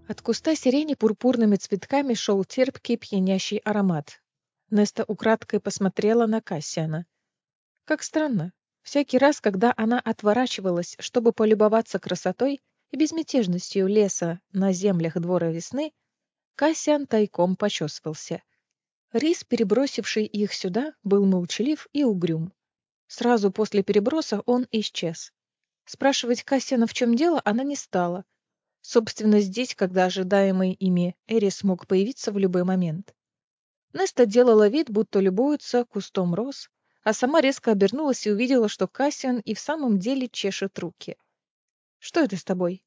От куста сирени пурпурными цветками шел терпкий пьянящий аромат. Неста украдкой посмотрела на Кассиана. Как странно. Всякий раз, когда она отворачивалась, чтобы полюбоваться красотой и безмятежностью леса на землях двора весны, Кассиан тайком почесывался. Рис, перебросивший их сюда, был молчалив и угрюм. Сразу после переброса он исчез. Спрашивать Кассиана, в чем дело, она не стала. Собственно, здесь, когда ожидаемый ими Эрис мог появиться в любой момент. Неста делала вид, будто любуется кустом роз, а сама резко обернулась и увидела, что Кассиан и в самом деле чешет руки. «Что это с тобой?»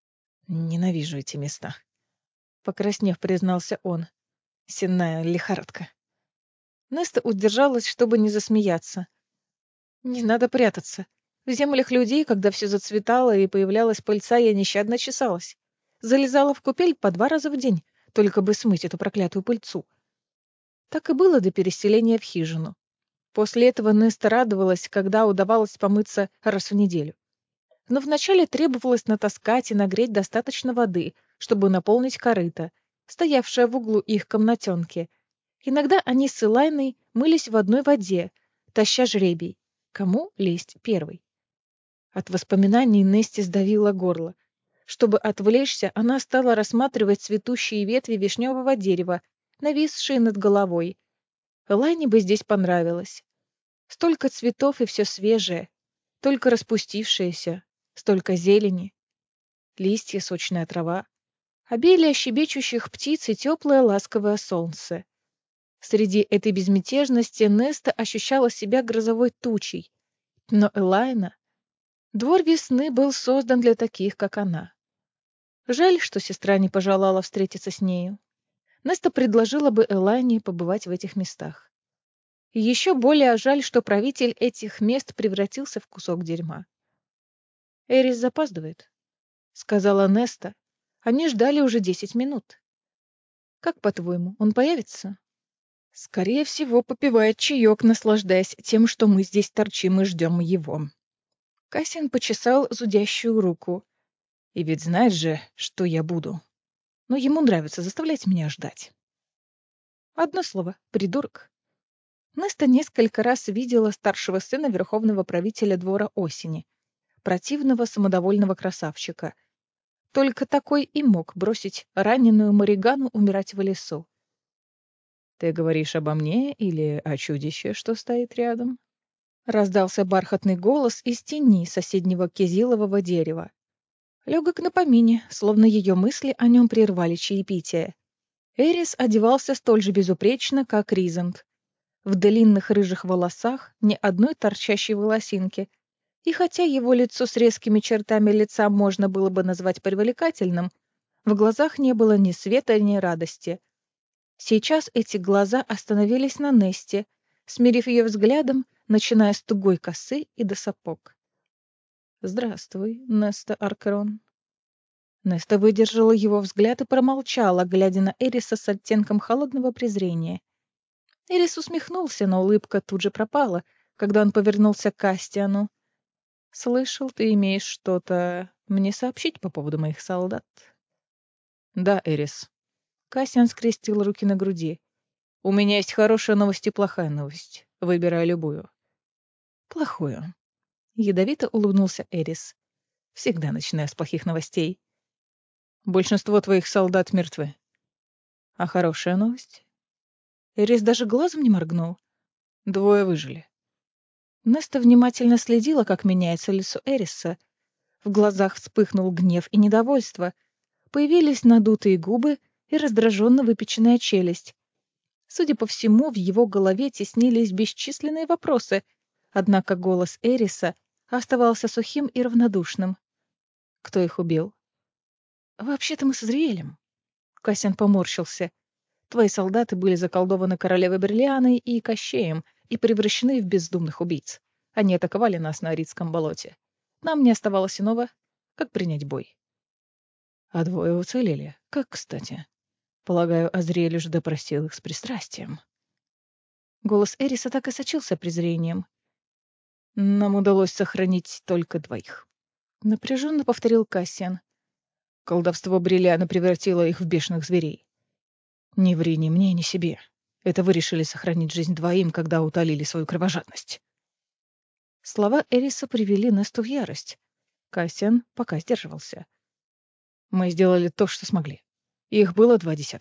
«Ненавижу эти места», — покраснев, признался он. «Сенная лихорадка». Неста удержалась, чтобы не засмеяться. «Не надо прятаться. В землях людей, когда все зацветало и появлялась пыльца, я нещадно чесалась. Залезала в купель по 2 раза в день, только бы смыть эту проклятую пыльцу». Так и было до переселения в хижину. После этого Неста радовалась, когда удавалось помыться раз в неделю. Но вначале требовалось натаскать и нагреть достаточно воды, чтобы наполнить корыто, стоявшее в углу их комнатенки. Иногда они с Элайной мылись в одной воде, таща жребий. Кому лезть первый? От воспоминаний Несте сдавило горло. Чтобы отвлечься, она стала рассматривать цветущие ветви вишневого дерева, нависшие над головой. Элайне бы здесь понравилось. Столько цветов и все свежее, только распустившееся, столько зелени, листья, сочная трава, обилие щебечущих птиц и теплое ласковое солнце. Среди этой безмятежности Неста ощущала себя грозовой тучей, но Элайна... Двор весны был создан для таких, как она. Жаль, что сестра не пожелала встретиться с нею. Неста предложила бы Элайне побывать в этих местах. И еще более жаль, что правитель этих мест превратился в кусок дерьма. «Эрис запаздывает», — сказала Неста. «Они ждали уже 10 минут. Как, по-твоему, он появится?» «Скорее всего, попивает чаек, наслаждаясь тем, что мы здесь торчим и ждем его». Кассиан почесал зудящую руку. «И ведь знаешь же, что я буду. Но ему нравится заставлять меня ждать». Одно слово — придурок. Неста несколько раз видела старшего сына верховного правителя двора осени, противного самодовольного красавчика. Только такой и мог бросить раненую Маригану умирать в лесу. «Ты говоришь обо мне или о чудище, что стоит рядом?» Раздался бархатный голос из тени соседнего кизилового дерева. Легок на помине, словно ее мысли о нем прервали чаепитие. Эрис одевался столь же безупречно, как Ризант. В длинных рыжих волосах ни одной торчащей волосинки. И хотя его лицо с резкими чертами лица можно было бы назвать привлекательным, в глазах не было ни света, ни радости. Сейчас эти глаза остановились на Несте, смирив ее взглядом, начиная с тугой косы и до сапог. «Здравствуй, Неста Аркерон». Неста выдержала его взгляд и промолчала, глядя на Эриса с оттенком холодного презрения. Эрис усмехнулся, но улыбка тут же пропала, когда он повернулся к Кастиану. «Слышал, ты имеешь что-то мне сообщить по поводу моих солдат?» «Да, Эрис». Кастиан скрестил руки на груди. «У меня есть хорошая новость и плохая новость. Выбирай любую». «Плохую». Ядовито улыбнулся Эрис. «Всегда начинаю с плохих новостей. Большинство твоих солдат мертвы. А хорошая новость?» Эрис даже глазом не моргнул. 2 выжили. Неста внимательно следила, как меняется лицо Эриса. В глазах вспыхнул гнев и недовольство. Появились надутые губы и раздраженно выпеченная челюсть. Судя по всему, в его голове теснились бесчисленные вопросы, однако голос Эриса оставался сухим и равнодушным. Кто их убил? «Вообще-то мы с Азриэлем». Кассиан поморщился. «Твои солдаты были заколдованы королевой Бриллианой и Кощеем и превращены в бездумных убийц. Они атаковали нас на Аридском болоте. Нам не оставалось иного, как принять бой. А 2 уцелели. Как кстати. Полагаю, Азриэль уже допросил их с пристрастием». Голос Эриса так и сочился презрением. «Нам удалось сохранить только 2». Напряженно повторил Кассиан. Колдовство Бриллиана превратило их в бешеных зверей. Не ври ни мне, ни себе. Это вы решили сохранить жизнь двоим, когда утолили свою кровожадность. Слова Эриса привели Несту в ярость. Кассиан пока сдерживался. Мы сделали то, что смогли. Их было 20.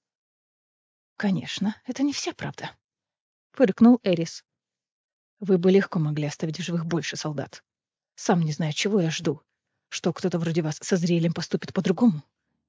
«Конечно, это не вся правда», — фыркнул Эрис. Вы бы легко могли оставить в живых больше солдат. Сам не знаю, чего я жду. Что кто-то вроде вас со Зриэлем поступит по-другому.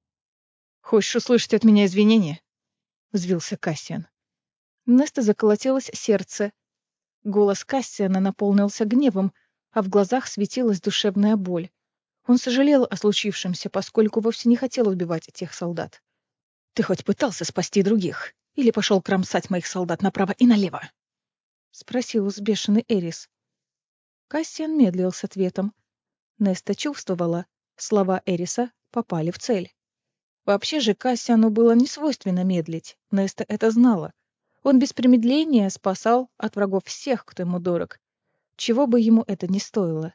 Хочешь услышать от меня извинения? Взвился Кассиан. Неста заколотилось сердце. Голос Кассиана наполнился гневом, а в глазах светилась душевная боль. Он сожалел о случившемся, поскольку вовсе не хотел убивать тех солдат. Ты хоть пытался спасти других? Или пошел кромсать моих солдат направо и налево? Спросил взбешенный Эрис. Кассиан медлил с ответом. Неста чувствовала, слова Эриса попали в цель. Вообще же Кассиану было не свойственно медлить, Неста это знала. Он без промедления спасал от врагов всех, кто ему дорог. Чего бы ему это ни стоило.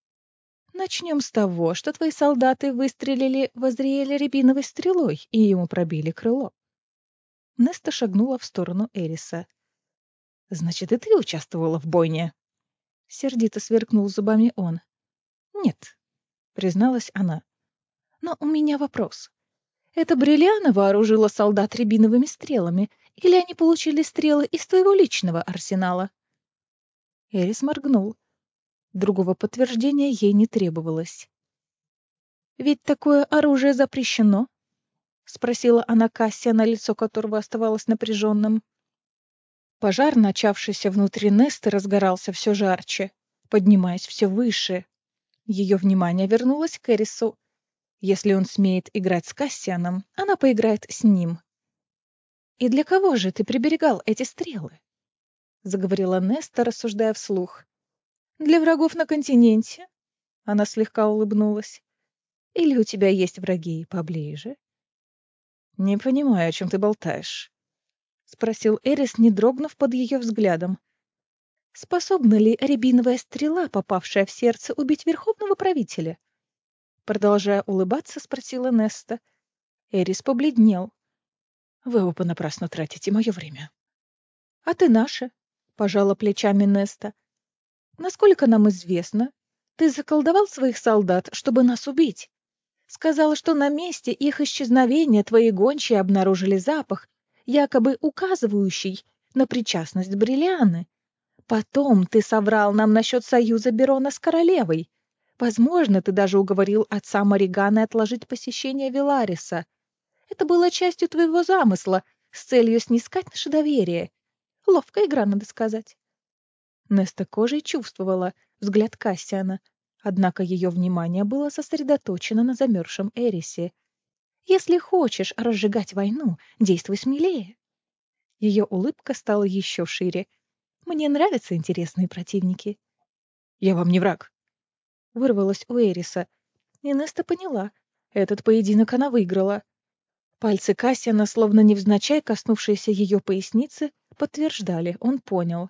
Начнем с того, что твои солдаты выстрелили в Азриэля рябиновой стрелой и ему пробили крыло. Неста шагнула в сторону Эриса. «Значит, и ты участвовала в бойне?» Сердито сверкнул зубами он. «Нет», — призналась она. «Но у меня вопрос. Это Бриллиана вооружила солдат рябиновыми стрелами, или они получили стрелы из твоего личного арсенала?» Эрис моргнул. Другого подтверждения ей не требовалось. «Ведь такое оружие запрещено?» — спросила она Кассиана, лицо которого оставалось напряженным. Пожар, начавшийся внутри Несты, разгорался все жарче, поднимаясь все выше. Ее внимание вернулось к Эрису. Если он смеет играть с Кассианом, она поиграет с ним. «И для кого же ты приберегал эти стрелы?» — заговорила Неста, рассуждая вслух. «Для врагов на континенте?» — она слегка улыбнулась. «Или у тебя есть враги поближе?» «Не понимаю, о чем ты болтаешь», — спросил Эрис, не дрогнув под ее взглядом. «Способна ли рябиновая стрела, попавшая в сердце, убить верховного правителя?» Продолжая улыбаться, спросила Неста. Эрис побледнел. «Вы оба напрасно тратите мое время». «А ты наша?» — пожала плечами Неста. «Насколько нам известно, ты заколдовал своих солдат, чтобы нас убить. Сказала, что на месте их исчезновения твои гончие обнаружили запах, якобы указывающий на причастность Бриллианы. Потом ты соврал нам насчет союза Берона с королевой. Возможно, ты даже уговорил отца Мариганы отложить посещение Вилариса. Это было частью твоего замысла с целью снискать наше доверие. Ловкая игра, надо сказать». Неста кожей чувствовала взгляд Кассиана, однако ее внимание было сосредоточено на замерзшем Эрисе. «Если хочешь разжигать войну, действуй смелее». Ее улыбка стала еще шире. «Мне нравятся интересные противники». «Я вам не враг», — вырвалось у Эриса. И Неста поняла. Этот поединок она выиграла. Пальцы Кассиана, словно невзначай коснувшиеся ее поясницы, подтверждали, он понял.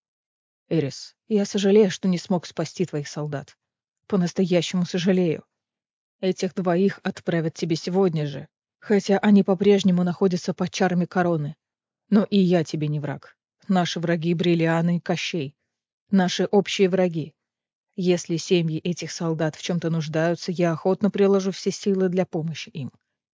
«Эрис, я сожалею, что не смог спасти твоих солдат. По-настоящему сожалею. Этих двоих отправят тебе сегодня же, хотя они по-прежнему находятся под чарами короны. Но и я тебе не враг. Наши враги Бриллианы и Кощей. Наши общие враги. Если семьи этих солдат в чем-то нуждаются, я охотно приложу все силы для помощи им».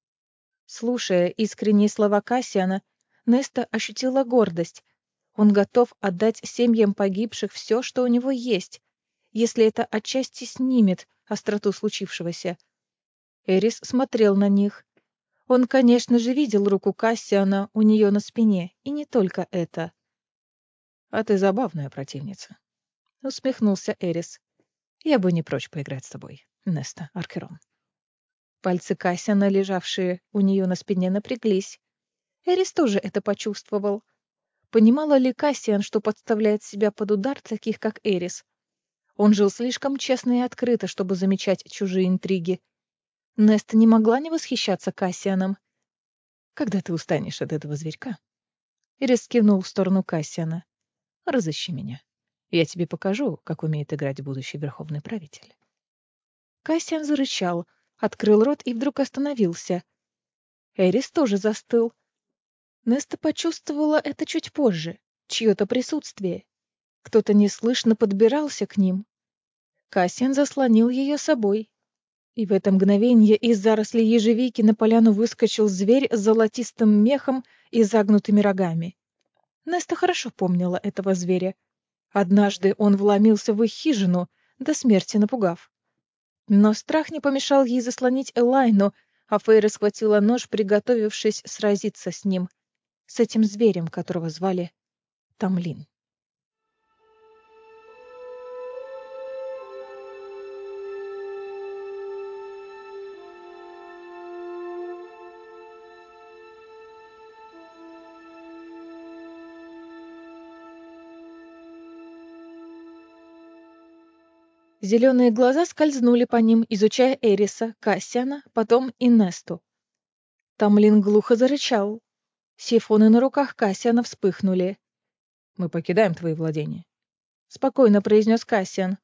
Слушая искренние слова Кассиана, Неста ощутила гордость. Он готов отдать семьям погибших все, что у него есть, если это отчасти снимет остроту случившегося. Эрис смотрел на них. Он, конечно же, видел руку Кассиана у нее на спине, и не только это. «А ты забавная противница», — усмехнулся Эрис. «Я бы не прочь поиграть с тобой, Неста Аркерон». Пальцы Кассиана, лежавшие у нее на спине, напряглись. Эрис тоже это почувствовал. Понимала ли Кассиан, что подставляет себя под удар таких, как Эрис? Он жил слишком честно и открыто, чтобы замечать чужие интриги. Неста не могла не восхищаться Кассианом. «Когда ты устанешь от этого зверька?» Эрис кивнул в сторону Кассиана. «Разыщи меня. Я тебе покажу, как умеет играть будущий верховный правитель». Кассиан зарычал. Открыл рот и вдруг остановился. Эрис тоже застыл. Неста почувствовала это чуть позже, чье-то присутствие. Кто-то неслышно подбирался к ним. Кассиан заслонил ее собой. И в это мгновенье из зарослей ежевики на поляну выскочил зверь с золотистым мехом и загнутыми рогами. Неста хорошо помнила этого зверя. Однажды он вломился в их хижину, до смерти напугав. Но страх не помешал ей заслонить Элайну, а Фейра схватила нож, приготовившись сразиться с ним, с этим зверем, которого звали Тамлин. Зеленые глаза скользнули по ним, изучая Эриса, Кассиана, потом и Несту. Тамлин глухо зарычал. Сифоны на руках Кассиана вспыхнули. «Мы покидаем твои владения», — спокойно произнес Кассиан.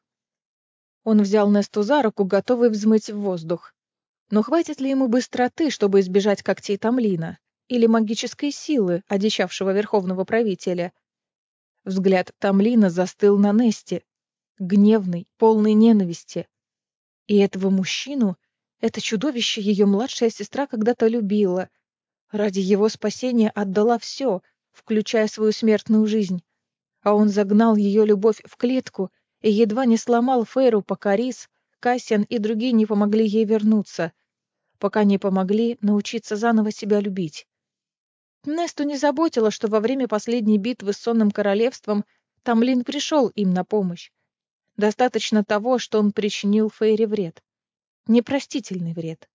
Он взял Несту за руку, готовый взмыть в воздух. Но хватит ли ему быстроты, чтобы избежать когтей Тамлина? Или магической силы, одичавшего верховного правителя? Взгляд Тамлина застыл на Несте, гневный, полный ненависти. И этого мужчину, это чудовище ее младшая сестра когда-то любила. Ради его спасения отдала все, включая свою смертную жизнь. А он загнал ее любовь в клетку и едва не сломал Фейру, пока Рис, Кассиан и другие не помогли ей вернуться, пока не помогли научиться заново себя любить. Несту не заботило, что во время последней битвы с Сонным Королевством Тамлин пришел им на помощь. Достаточно того, что он причинил Фейре вред. Непростительный вред.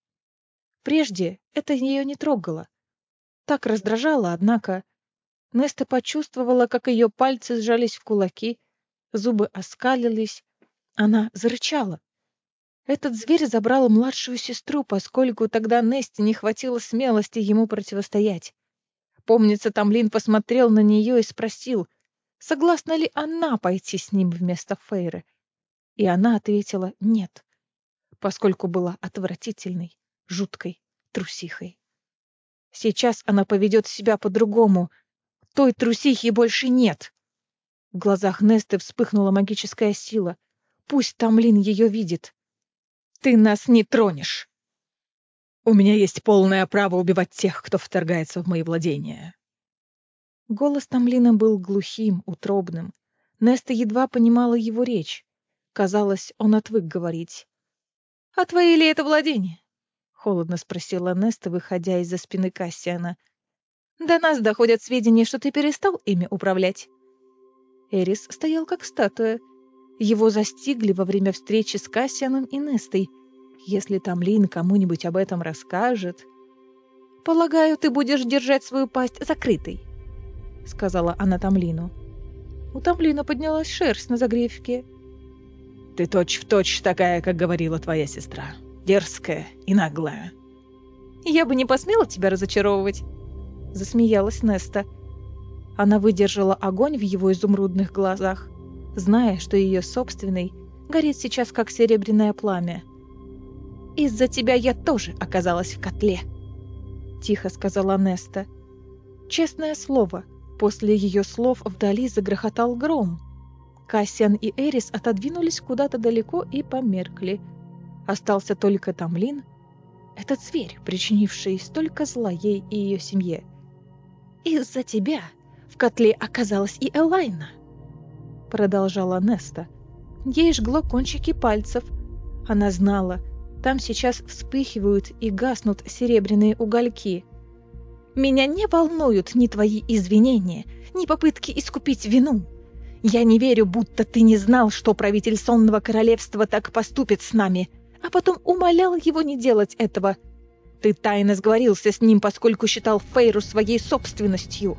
Прежде это ее не трогало. Так раздражало, однако. Неста почувствовала, как ее пальцы сжались в кулаки, зубы оскалились. Она зарычала. Этот зверь забрал младшую сестру, поскольку тогда Несте не хватило смелости ему противостоять. Помнится, Тамлин посмотрел на нее и спросил, согласна ли она пойти с ним вместо Фейры. И она ответила «нет», поскольку была отвратительной, жуткой трусихой. Сейчас она поведет себя по-другому. Той трусихи больше нет. В глазах Несты вспыхнула магическая сила. Пусть Тамлин ее видит. Ты нас не тронешь. «У меня есть полное право убивать тех, кто вторгается в мои владения». Голос Тамлина был глухим, утробным. Неста едва понимала его речь. Казалось, он отвык говорить. «А твои ли это владения?» — холодно спросила Неста, выходя из-за спины Кассиана. «До нас доходят сведения, что ты перестал ими управлять». Эрис стоял как статуя. Его застигли во время встречи с Кассианом и Нестой. Если Тамлин кому-нибудь об этом расскажет... «Полагаю, ты будешь держать свою пасть закрытой», — сказала она Тамлину. У Тамлина поднялась шерсть на загривке. «Ты точь-в-точь такая, как говорила твоя сестра. Дерзкая и наглая». «Я бы не посмела тебя разочаровывать», — засмеялась Неста. Она выдержала огонь в его изумрудных глазах, зная, что ее собственный горит сейчас как серебряное пламя. «Из-за тебя я тоже оказалась в котле», — тихо сказала Неста. Честное слово, после ее слов вдали загрохотал гром. Кассиан и Эрис отодвинулись куда-то далеко и померкли. Остался только Тамлин, этот зверь, причинивший столько зла ей и ее семье. «Из-за тебя в котле оказалась и Элайна», — продолжала Неста. Ей жгло кончики пальцев. Она знала, там сейчас вспыхивают и гаснут серебряные угольки. «Меня не волнуют ни твои извинения, ни попытки искупить вину. Я не верю, будто ты не знал, что правитель Сонного Королевства так поступит с нами, а потом умолял его не делать этого. Ты тайно сговорился с ним, поскольку считал Фейру своей собственностью».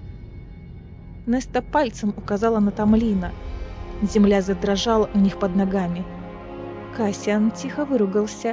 Неста пальцем указала на Тамлина. Земля задрожала у них под ногами. Кассиан тихо выругался.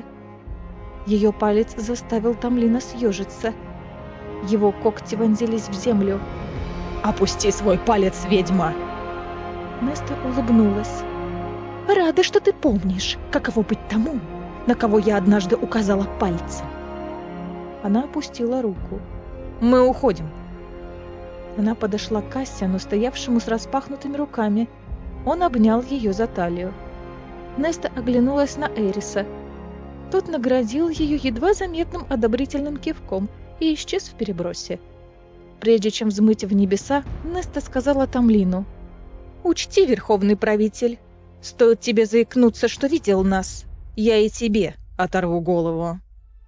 Ее палец заставил Тамлина съежиться. Его когти вонзились в землю. «Опусти свой палец, ведьма!» Неста улыбнулась. «Рада, что ты помнишь, каково быть тому, на кого я однажды указала пальцем. Она опустила руку. «Мы уходим». Она подошла к Кассиану, стоявшему с распахнутыми руками. Он обнял ее за талию. Неста оглянулась на Эриса. Тот наградил ее едва заметным одобрительным кивком и исчез в перебросе. Прежде чем взмыть в небеса, Неста сказала Тамлину: «Учти, верховный правитель, стоит тебе заикнуться, что видел нас, я и тебе оторву голову».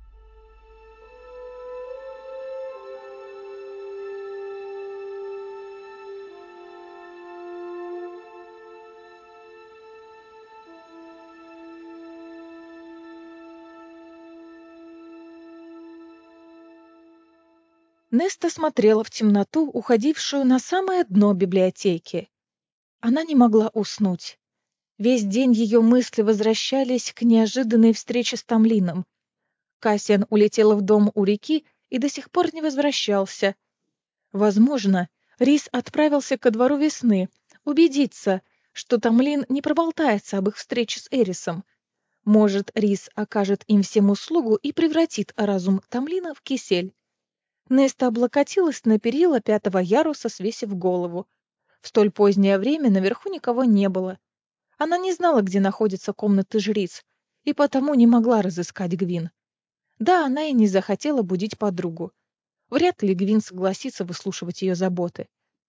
Неста смотрела в темноту, уходившую на самое дно библиотеки. Она не могла уснуть. Весь день ее мысли возвращались к неожиданной встрече с Тамлином. Кассиан улетел в дом у реки и до сих пор не возвращался. Возможно, Рис отправился ко двору весны, убедиться, что Тамлин не проболтается об их встрече с Эрисом. Может, Рис окажет им всем услугу и превратит разум Тамлина в кисель. Неста облокотилась на перила 5-го яруса, свесив голову. В столь позднее время наверху никого не было. Она не знала, где находятся комнаты жриц, и потому не могла разыскать Гвин. Да, она и не захотела будить подругу. Вряд ли Гвин согласится выслушивать ее заботы.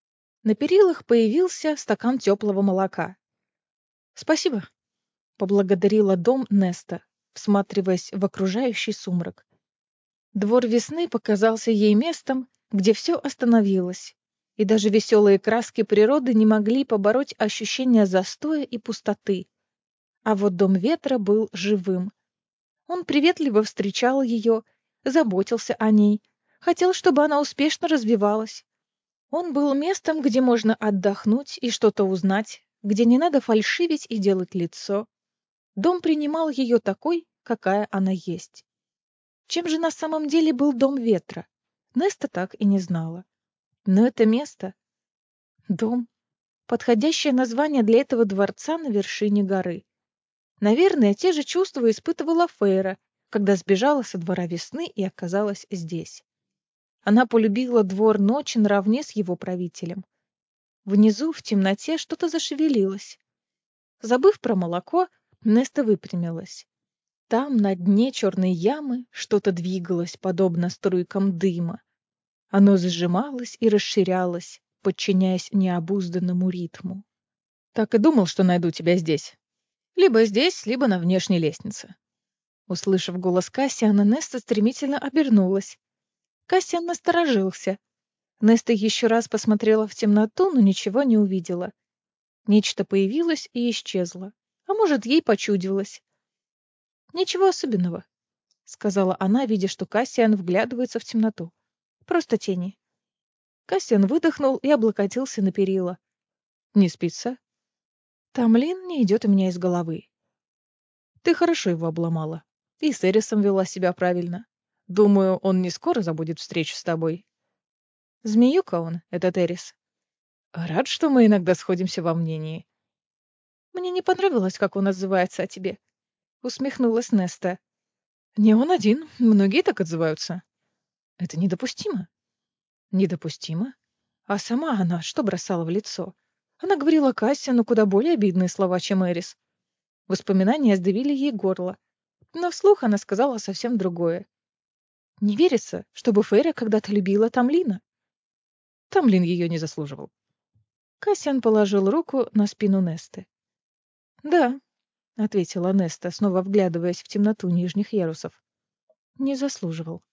На перилах появился стакан теплого молока. «Спасибо», — поблагодарила дом Неста, всматриваясь в окружающий сумрак. Двор весны показался ей местом, где все остановилось, и даже веселые краски природы не могли побороть ощущение застоя и пустоты. А вот дом ветра был живым. Он приветливо встречал ее, заботился о ней, хотел, чтобы она успешно развивалась. Он был местом, где можно отдохнуть и что-то узнать, где не надо фальшивить и делать лицо. Дом принимал ее такой, какая она есть. Чем же на самом деле был дом ветра? Неста так и не знала. Но это место — дом. Подходящее название для этого дворца на вершине горы. Наверное, те же чувства испытывала Фейра, когда сбежала со двора весны и оказалась здесь. Она полюбила двор ночи наравне с его правителем. Внизу, в темноте, что-то зашевелилось. Забыв про молоко, Неста выпрямилась. Там, на дне черной ямы, что-то двигалось, подобно струйкам дыма. Оно сжималось и расширялось, подчиняясь необузданному ритму. «Так и думал, что найду тебя здесь. Либо здесь, либо на внешней лестнице». Услышав голос Кассиана, Неста стремительно обернулась. Кассиан насторожился. Неста еще раз посмотрела в темноту, но ничего не увидела. Нечто появилось и исчезло. А может, ей почудилось. «Ничего особенного», — сказала она, видя, что Кассиан вглядывается в темноту. «Просто тени». Кассиан выдохнул и облокотился на перила. «Не спится?» «Тамлин не идет у меня из головы». «Ты хорошо его обломала. И с Эрисом вела себя правильно. Думаю, он не скоро забудет встречу с тобой». «Змеюка он, этот Эрис». «Рад, что мы иногда сходимся во мнении». «Мне не понравилось, как он отзывается о тебе», — усмехнулась Неста. «Не он один, многие так отзываются». «Это недопустимо». «Недопустимо? А сама она что бросала в лицо? Она говорила Кассиану куда более обидные слова, чем Эрис. Воспоминания сдавили ей горло. Но вслух она сказала совсем другое. Не верится, чтобы Фейра когда-то любила Тамлина. Тамлин ее не заслуживал. Кассиан положил руку на спину Несты. «Да», — ответила Неста, снова вглядываясь в темноту нижних ярусов. «Не заслуживал».